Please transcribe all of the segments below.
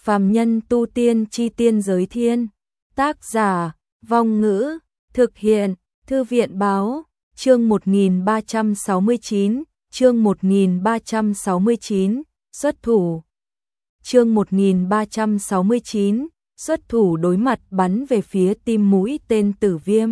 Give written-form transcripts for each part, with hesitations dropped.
Phàm nhân tu tiên chi tiên giới thiên. Tác giả, Vong Ngữ, thực hiện, Thư viện Báo, chương 1369, chương 1369, xuất thủ. Chương 1369, xuất thủ đối mặt bắn về phía tim mũi tên Tử Viêm.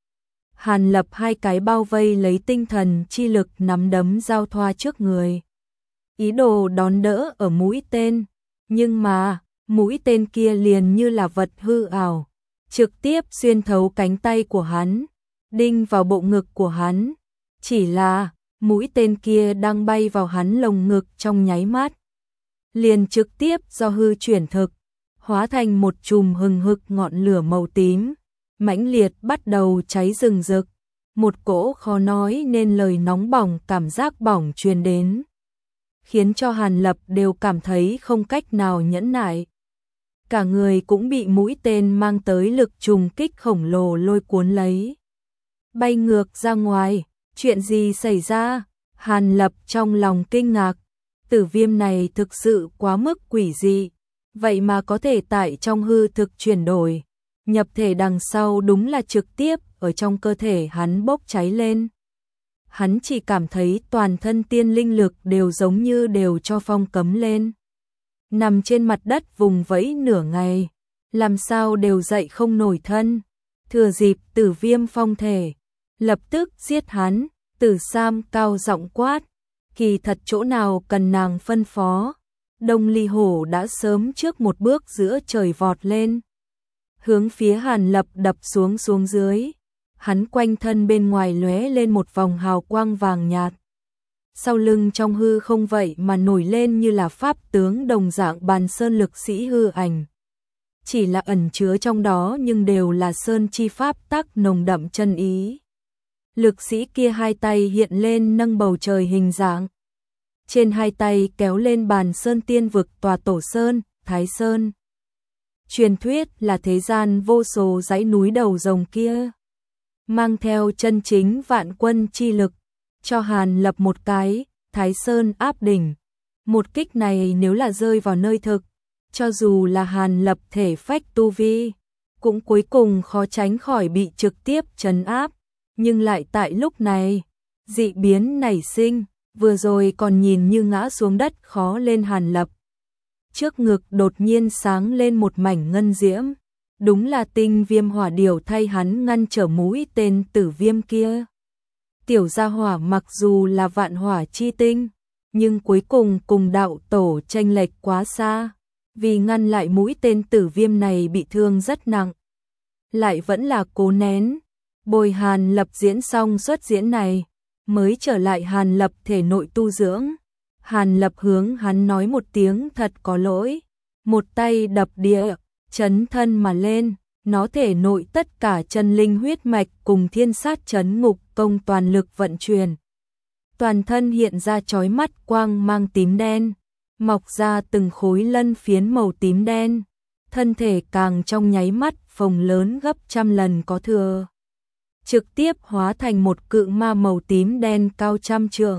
Hàn Lập hai cái bao vây lấy tinh thần chi lực nắm đấm giao thoa trước người. Ý đồ đón đỡ ở mũi tên, nhưng mà, mũi tên kia liền như là vật hư ảo, trực tiếp xuyên thấu cánh tay của hắn, đinh vào bộ ngực của hắn. Chỉ là, mũi tên kia đang bay vào hắn lồng ngực trong nháy mắt, liền trực tiếp do hư chuyển thực, hóa thành một chùm hừng hực ngọn lửa màu tím, mãnh liệt bắt đầu cháy rừng rực, một cỗ khó nói nên lời nóng bỏng cảm giác bỏng truyền đến, khiến cho Hàn Lập đều cảm thấy không cách nào nhẫn nại. Cả người cũng bị mũi tên mang tới lực trùng kích khổng lồ lôi cuốn lấy. Bay ngược ra ngoài, chuyện gì xảy ra? Hàn Lập trong lòng kinh ngạc, Tử Viêm này thực sự quá mức quỷ dị, vậy mà có thể tại trong hư thực chuyển đổi, nhập thể đằng sau đúng là trực tiếp ở trong cơ thể hắn bốc cháy lên. Hắn chỉ cảm thấy toàn thân tiên linh lực đều giống như đều cho phong cấm lên. Nằm trên mặt đất vùng vẫy nửa ngày, làm sao đều dậy không nổi thân. Thừa dịp Tử Viêm phong thể, lập tức giết hắn. Tử Sam cao giọng quát, kỳ thật chỗ nào cần nàng phân phó. Đông Ly Hổ đã sớm trước một bước giữa trời vọt lên, hướng phía Hàn Lập đập xuống dưới. Hắn quanh thân bên ngoài lóe lên một vòng hào quang vàng nhạt. Sau lưng trong hư không vậy mà nổi lên như là pháp tướng đồng dạng bàn sơn lực sĩ hư ảnh. Chỉ là ẩn chứa trong đó nhưng đều là sơn chi pháp tắc nồng đậm chân ý. Lực sĩ kia hai tay hiện lên nâng bầu trời hình dạng. Trên hai tay kéo lên bàn sơn tiên vực tòa Tổ Sơn, Thái Sơn. Truyền thuyết là thế gian vô số dãy núi đầu rồng kia, mang theo chân chính vạn quân chi lực, cho Hàn Lập một cái, Thái Sơn áp đỉnh. Một kích này nếu là rơi vào nơi thực, cho dù là Hàn Lập thể phách tu vi, cũng cuối cùng khó tránh khỏi bị trực tiếp trấn áp. Nhưng lại tại lúc này, dị biến nảy sinh, vừa rồi còn nhìn như ngã xuống đất khó lên Hàn Lập. Trước ngực đột nhiên sáng lên một mảnh ngân diễm, đúng là tinh viêm hỏa điểu thay hắn ngăn trở mũi tên Tử Viêm kia. Tiểu gia hỏa mặc dù là vạn hỏa chi tinh, nhưng cuối cùng cùng đạo tổ chênh lệch quá xa, vì ngăn lại mũi tên Tử Viêm này bị thương rất nặng, lại vẫn là cố nén. Bồi Hàn Lập diễn xong xuất diễn này, mới trở lại Hàn Lập thể nội tu dưỡng. Hàn Lập hướng hắn nói một tiếng thật có lỗi, một tay đập địa, chấn thân mà lên, nó thể nội tất cả chân linh huyết mạch cùng thiên sát chấn ngục công toàn lực vận chuyển. Toàn thân hiện ra chói mắt quang mang tím đen, mọc ra từng khối lân phiến màu tím đen, thân thể càng trong nháy mắt phồng lớn gấp trăm lần có thừa, trực tiếp hóa thành một cự ma màu tím đen cao trăm trượng.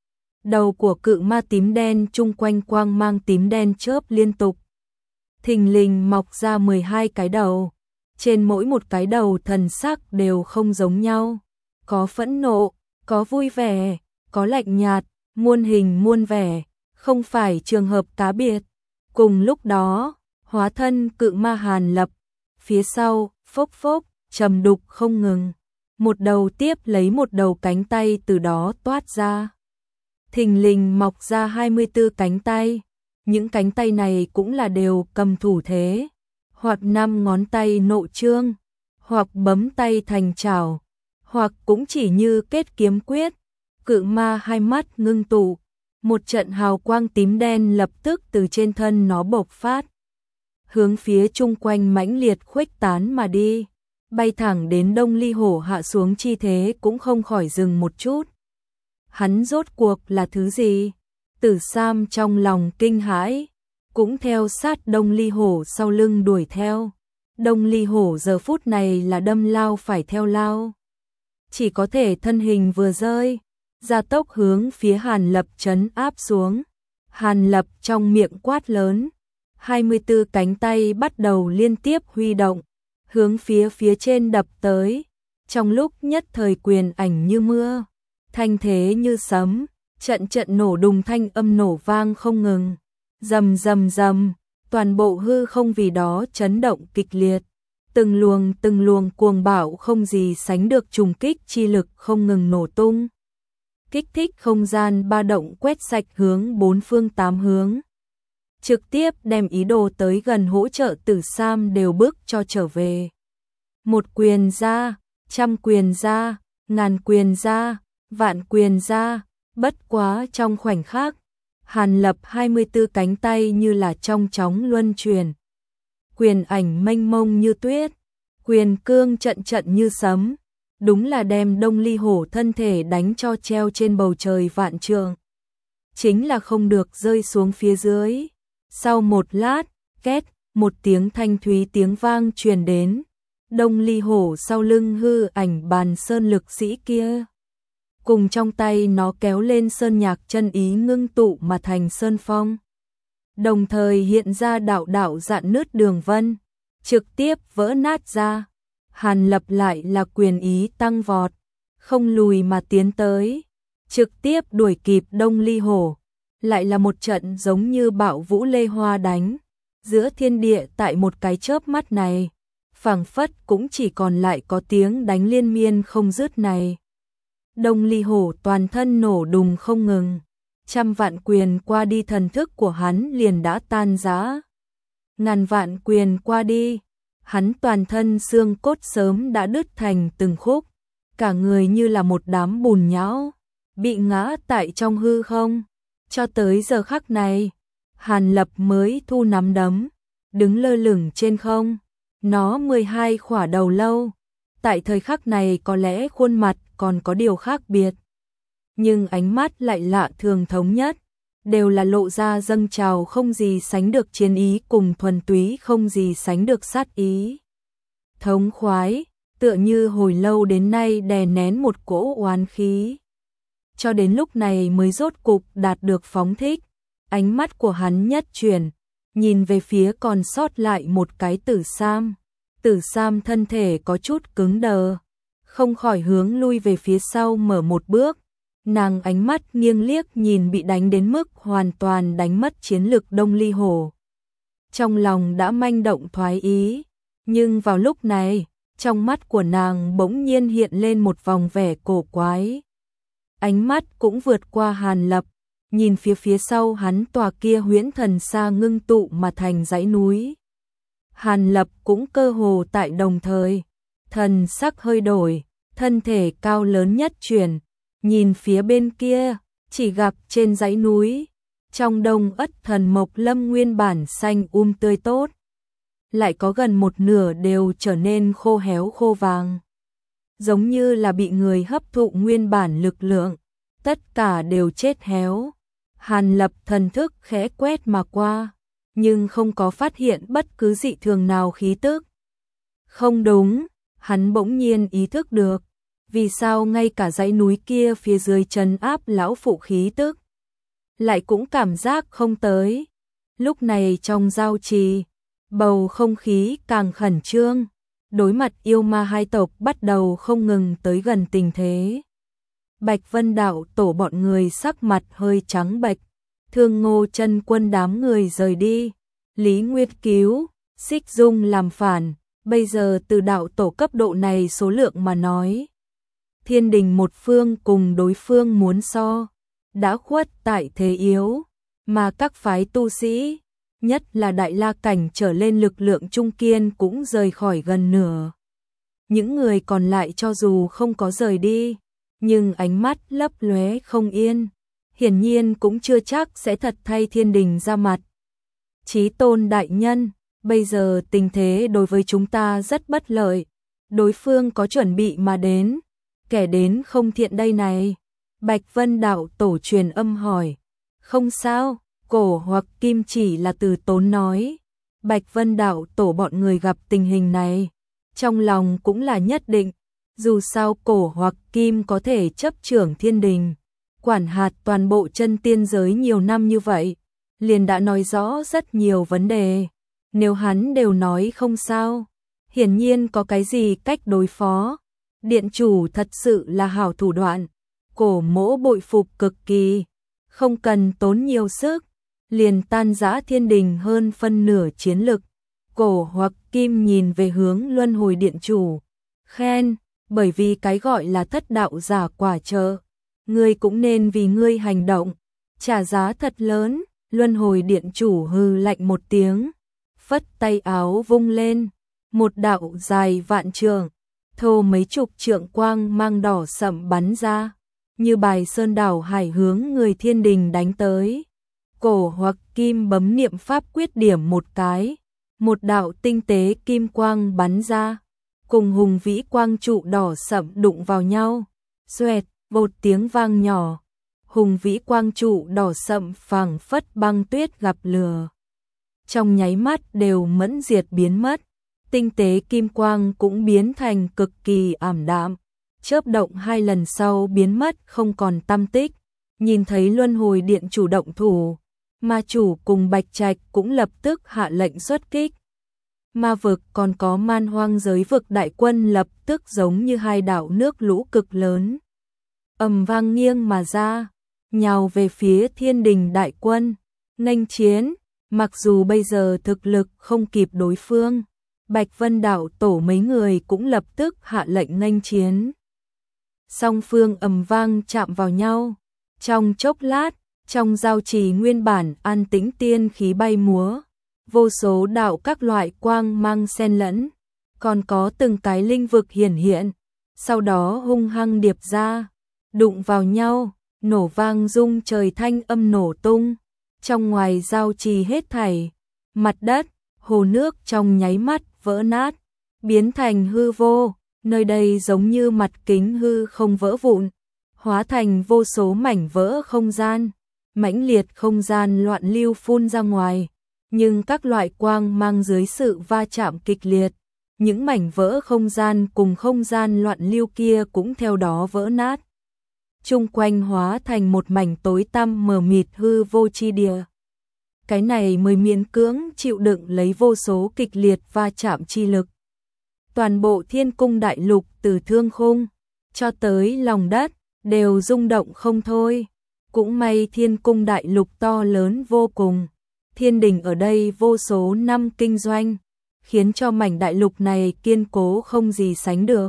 Đầu của cự ma tím đen chung quanh quang mang tím đen chớp liên tục, thình lình mọc ra 12 cái đầu, trên mỗi một cái đầu thần sắc đều không giống nhau, có phẫn nộ, có vui vẻ, có lạnh nhạt, muôn hình muôn vẻ, không phải trường hợp cá biệt. Cùng lúc đó, hóa thân cự ma Hàn Lập, phía sau, phốc phốc, trầm đục không ngừng, một đầu tiếp lấy một đầu cánh tay từ đó toát ra. Thình lình mọc ra 24 cánh tay, những cánh tay này cũng là đều cầm thủ thế, hoặc 5 ngón tay nộ trương, hoặc bấm tay thành chảo, hoặc cũng chỉ như kết kiếm quyết. Cự ma hai mắt ngưng tụ, một trận hào quang tím đen lập tức từ trên thân nó bộc phát, hướng phía chung quanh mãnh liệt khuếch tán mà đi, bay thẳng đến Đông Ly Hổ hạ xuống chi thế cũng không khỏi dừng một chút. Hắn rốt cuộc là thứ gì? Tử Sam trong lòng kinh hãi, cũng theo sát Đông Ly Hổ sau lưng đuổi theo. Đông Ly Hổ giờ phút này là đâm lao phải theo lao, chỉ có thể thân hình vừa rơi, gia tốc hướng phía Hàn Lập trấn áp xuống. Hàn Lập trong miệng quát lớn, 24 cánh tay bắt đầu liên tiếp huy động, hướng phía trên đập tới. Trong lúc nhất thời quyền ảnh như mưa, thanh thế như sấm, trận nổ đùng thanh âm nổ vang không ngừng. Rầm rầm rầm, toàn bộ hư không vì đó chấn động kịch liệt. Từng luồng cuồng bạo không gì sánh được trùng kích chi lực không ngừng nổ tung. Kích thích không gian ba động quét sạch hướng bốn phương tám hướng. Trực tiếp đem ý đồ tới gần hỗ trợ Tử Sam đều bước cho trở về. Một quyền ra, trăm quyền ra, ngàn quyền ra, vạn quyền ra, bất quá trong khoảnh khắc, Hàn Lập 24 cánh tay như là trong chóng luân chuyển. Quyền ảnh mênh mông như tuyết, quyền cương trận như sấm, đúng là đem Đông Ly Hổ thân thể đánh cho treo trên bầu trời vạn trượng. Chính là không được rơi xuống phía dưới. Sau một lát, két, một tiếng thanh thúy tiếng vang truyền đến. Đông Ly Hổ sau lưng hư ảnh bàn sơn lực sĩ kia, cùng trong tay nó kéo lên sơn nhạc chân ý ngưng tụ mà thành sơn phong. Đồng thời hiện ra đạo dạn nứt đường vân, trực tiếp vỡ nát ra. Hàn Lập lại là quyền ý tăng vọt, không lùi mà tiến tới, trực tiếp đuổi kịp Đông Ly Hổ. Lại là một trận giống như bạo vũ lê hoa đánh, giữa thiên địa tại một cái chớp mắt này, phảng phất cũng chỉ còn lại có tiếng đánh liên miên không dứt này. Đông Ly Hổ toàn thân nổ đùng không ngừng, trăm vạn quyền qua đi thần thức của hắn liền đã tan rã. Ngàn vạn quyền qua đi, hắn toàn thân xương cốt sớm đã đứt thành từng khúc, cả người như là một đám bùn nhão, bị ngã tại trong hư không. Cho tới giờ khắc này, Hàn Lập mới thu nắm đấm, đứng lơ lửng trên không. Nó 12 khỏa đầu lâu, tại thời khắc này có lẽ khuôn mặt còn có điều khác biệt, nhưng ánh mắt lại lạ thường thống nhất, đều là lộ ra dâng trào không gì sánh được chiến ý cùng thuần túy không gì sánh được sát ý. Thống khoái, tựa như hồi lâu đến nay đè nén một cỗ oán khí. Cho đến lúc này mới rốt cục đạt được phóng thích, ánh mắt của hắn nhất chuyển, nhìn về phía còn sót lại một cái Tử Sam. Tử Sam thân thể có chút cứng đờ, không khỏi hướng lui về phía sau mở một bước. Nàng ánh mắt nghiêng liếc nhìn bị đánh đến mức hoàn toàn đánh mất chiến lực Đông Ly Hổ. Trong lòng đã manh động thoái ý, nhưng vào lúc này, trong mắt của nàng bỗng nhiên hiện lên một vòng vẻ cổ quái. Ánh mắt cũng vượt qua Hàn Lập, nhìn phía sau hắn tòa kia huyễn thần xa ngưng tụ mà thành dãy núi. Hàn Lập cũng cơ hồ tại đồng thời, thần sắc hơi đổi, thân thể cao lớn nhất chuyển, nhìn phía bên kia, chỉ gặp trên dãy núi, trong đông ất thần mộc lâm nguyên bản xanh tươi tốt, lại có gần một nửa đều trở nên khô héo khô vàng, giống như là bị người hấp thụ nguyên bản lực lượng, tất cả đều chết héo. Hàn Lập thần thức khẽ quét mà qua, nhưng không có phát hiện bất cứ dị thường nào khí tức. Không đúng, hắn bỗng nhiên ý thức được, vì sao ngay cả dãy núi kia phía dưới trấn áp lão phụ khí tức, lại cũng cảm giác không tới. Lúc này trong giao trì, bầu không khí càng khẩn trương, đối mặt yêu ma hai tộc bắt đầu không ngừng tới gần tình thế. Bạch Vân đạo tổ bọn người sắc mặt hơi trắng bệch, Thương Ngô chân quân đám người rời đi, Lý Nguyệt Cứu, Xích Dung làm phản, bây giờ từ đạo tổ cấp độ này số lượng mà nói, thiên đình một phương cùng đối phương muốn so, đã khuất tại thế yếu, mà các phái tu sĩ, nhất là Đại La cảnh trở lên lực lượng trung kiên cũng rời khỏi gần nửa. Những người còn lại cho dù không có rời đi, nhưng ánh mắt lấp lóe không yên, hiển nhiên cũng chưa chắc sẽ thật thay thiên đình ra mặt. Chí Tôn đại nhân, bây giờ tình thế đối với chúng ta rất bất lợi, đối phương có chuẩn bị mà đến, kẻ đến không thiện đây này. Bạch Vân đạo tổ truyền âm hỏi. Không sao, Cổ hoặc Kim chỉ là từ tốn nói. Bạch Vân đạo tổ bọn người gặp tình hình này, trong lòng cũng là nhất định, dù sao Cổ hoặc Kim có thể chấp trưởng thiên đình, quản hạt toàn bộ chân tiên giới nhiều năm như vậy, liền đã nói rõ rất nhiều vấn đề. Nếu hắn đều nói không sao, hiển nhiên có cái gì cách đối phó. Điện chủ thật sự là hảo thủ đoạn, Cổ Mỗ bội phục cực kỳ, không cần tốn nhiều sức, liền tan rã thiên đình hơn phân nửa chiến lực. Cổ Hoặc Kim nhìn về hướng Luân Hồi Điện chủ, khen, bởi vì cái gọi là thất đạo giả quả trợ, ngươi cũng nên vì ngươi hành động, trả giá thật lớn. Luân Hồi Điện chủ hừ lạnh một tiếng, phất tay áo vung lên, một đạo dài vạn trượng, thô mấy chục trượng quang mang đỏ sậm bắn ra, như bài sơn đảo hải hướng người thiên đình đánh tới. Cổ Hoặc Kim bấm niệm pháp quyết điểm một cái, một đạo tinh tế kim quang bắn ra, cùng hùng vĩ quang trụ đỏ sậm đụng vào nhau, xoẹt, một tiếng vang nhỏ, hùng vĩ quang trụ đỏ sậm phảng phất băng tuyết gặp lửa, trong nháy mắt đều mẫn diệt biến mất. Tinh tế kim quang cũng biến thành cực kỳ ảm đạm, chớp động 2 lần sau biến mất không còn tăm tích. Nhìn thấy Luân Hồi Điện chủ động thủ, ma chủ cùng Bạch Trạch cũng lập tức hạ lệnh xuất kích. Ma vực còn có Man Hoang giới vực đại quân lập tức giống như 2 đảo nước lũ cực lớn, ầm vang nghiêng mà ra, nhào về phía thiên đình đại quân, nghênh chiến. Mặc dù bây giờ thực lực không kịp đối phương, Bạch Vân đạo tổ mấy người cũng lập tức hạ lệnh nghênh chiến. Song phương ầm vang chạm vào nhau, trong chốc lát, trong giao trì nguyên bản an tĩnh tiên khí bay múa, vô số đạo các loại quang mang xen lẫn, còn có từng cái linh vực hiển hiện, sau đó hung hăng điệp ra, đụng vào nhau, nổ vang rung trời, thanh âm nổ tung. Trong ngoài giao trì hết thảy, mặt đất, hồ nước trong nháy mắt vỡ nát, biến thành hư vô, nơi đây giống như mặt kính hư không vỡ vụn, hóa thành vô số mảnh vỡ không gian, mãnh liệt không gian loạn lưu phun ra ngoài, nhưng các loại quang mang dưới sự va chạm kịch liệt, những mảnh vỡ không gian cùng không gian loạn lưu kia cũng theo đó vỡ nát. Chung quanh hóa thành một mảnh tối tăm mờ mịt hư vô chi địa. Cái này mới miễn cưỡng chịu đựng lấy vô số kịch liệt va chạm chi lực. Toàn bộ thiên cung đại lục từ thương khung cho tới lòng đất đều rung động không thôi. Cũng may thiên cung đại lục to lớn vô cùng, thiên đình ở đây vô số năm kinh doanh, khiến cho mảnh đại lục này kiên cố không gì sánh được.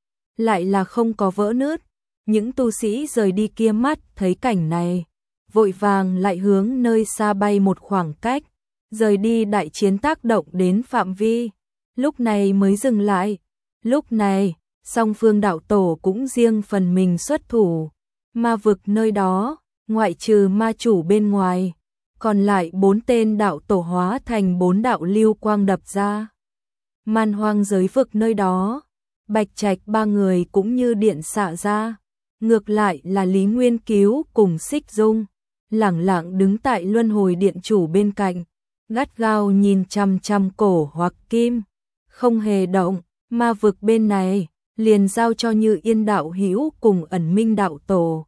Lại là không có vỡ nứt. Những tu sĩ rời đi kia mắt thấy cảnh này, vội vàng lại hướng nơi xa bay một khoảng cách, rời đi đại chiến tác động đến phạm vi, lúc này mới dừng lại. Lúc này, song phương đạo tổ cũng riêng phần mình xuất thủ, ma vực nơi đó, ngoại trừ ma chủ bên ngoài, còn lại 4 tên đạo tổ hóa thành 4 đạo lưu quang đập ra. Man Hoang giới vực nơi đó, Bạch Trạch 3 người cũng như điện xạ ra. Ngược lại là Lý Nguyên Cứu cùng Xích Dung, lẳng lặng đứng tại Luân Hồi Điện chủ bên cạnh, gắt gao nhìn chằm chằm Cổ Hoặc Kim, không hề động. Ma vực bên này, liền giao cho Như Yên đạo hữu cùng Ẩn Minh đạo tổ.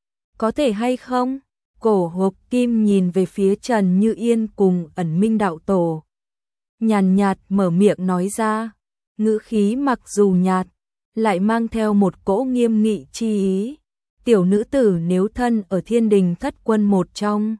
Có thể hay không? Cổ Hoặc Kim nhìn về phía Trần Như Yên cùng Ẩn Minh đạo tổ, nhàn nhạt mở miệng nói ra, ngữ khí mặc dù nhạt, lại mang theo một cỗ nghiêm nghị chi ý. Tiểu nữ tử nếu thân ở thiên đình thất quân một trong,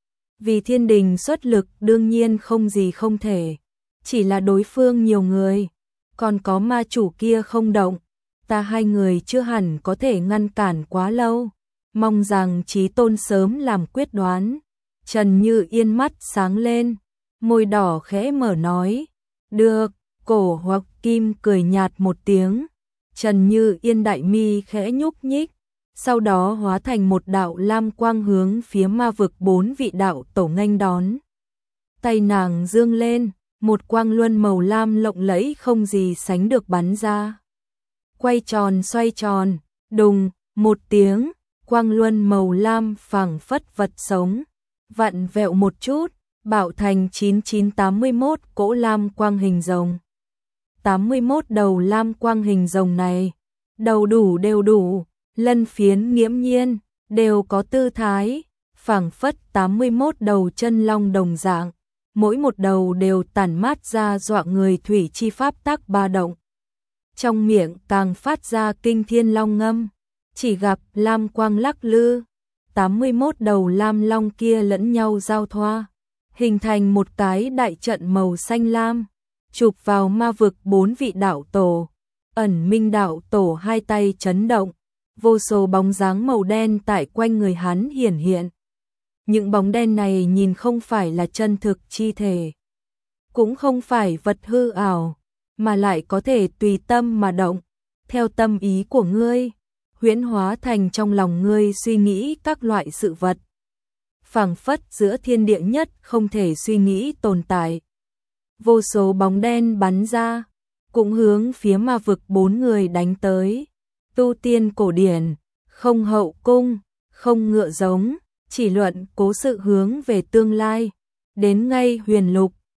vì thiên đình xuất lực đương nhiên không gì không thể, chỉ là đối phương nhiều người, còn có ma chủ kia không động, ta 2 người chưa hẳn có thể ngăn cản quá lâu, mong rằng Chí Tôn sớm làm quyết đoán. Trần Như Yên mắt sáng lên, môi đỏ khẽ mở nói, được. Cổ Hoặc Kim cười nhạt một tiếng, Trần Như Yên đại mi khẽ nhúc nhích, sau đó hóa thành một đạo lam quang hướng phía ma vực 4 vị đạo tổ nghênh đón. Tay nàng dương lên, một quang luân màu lam lộng lẫy không gì sánh được bắn ra. Quay tròn xoay tròn, đùng, một tiếng, quang luân màu lam phảng phất vật sống, vặn vẹo một chút, bạo thành 9981 cỗ lam quang hình rồng. 81 đầu lam quang hình rồng này, đầu đủ đều đủ, lân phiến nghiễm nhiên, đều có tư thái, phảng phất 81 đầu chân long đồng dạng, mỗi một đầu đều tản mát ra dọa người thủy chi pháp tắc ba động. Trong miệng càng phát ra kinh thiên long ngâm, chỉ gặp lam quang lắc lư, 81 đầu lam long kia lẫn nhau giao thoa, hình thành một cái đại trận màu xanh lam, chụp vào ma vực 4 vị đạo tổ. Ẩn Minh đạo tổ hai tay chấn động, vô số bóng dáng màu đen tại quanh người hắn hiển hiện. Những bóng đen này nhìn không phải là chân thực chi thể, cũng không phải vật hư ảo, mà lại có thể tùy tâm mà động, theo tâm ý của ngươi, huyễn hóa thành trong lòng ngươi suy nghĩ các loại sự vật. Phảng phất giữa thiên địa nhất không thể suy nghĩ tồn tại. Vô số bóng đen bắn ra, cũng hướng phía ma vực 4 người đánh tới. Tu tiên cổ điển, không hậu cung, không ngựa giống, chỉ luận cố sự hướng về tương lai. Đến ngay huyền lục,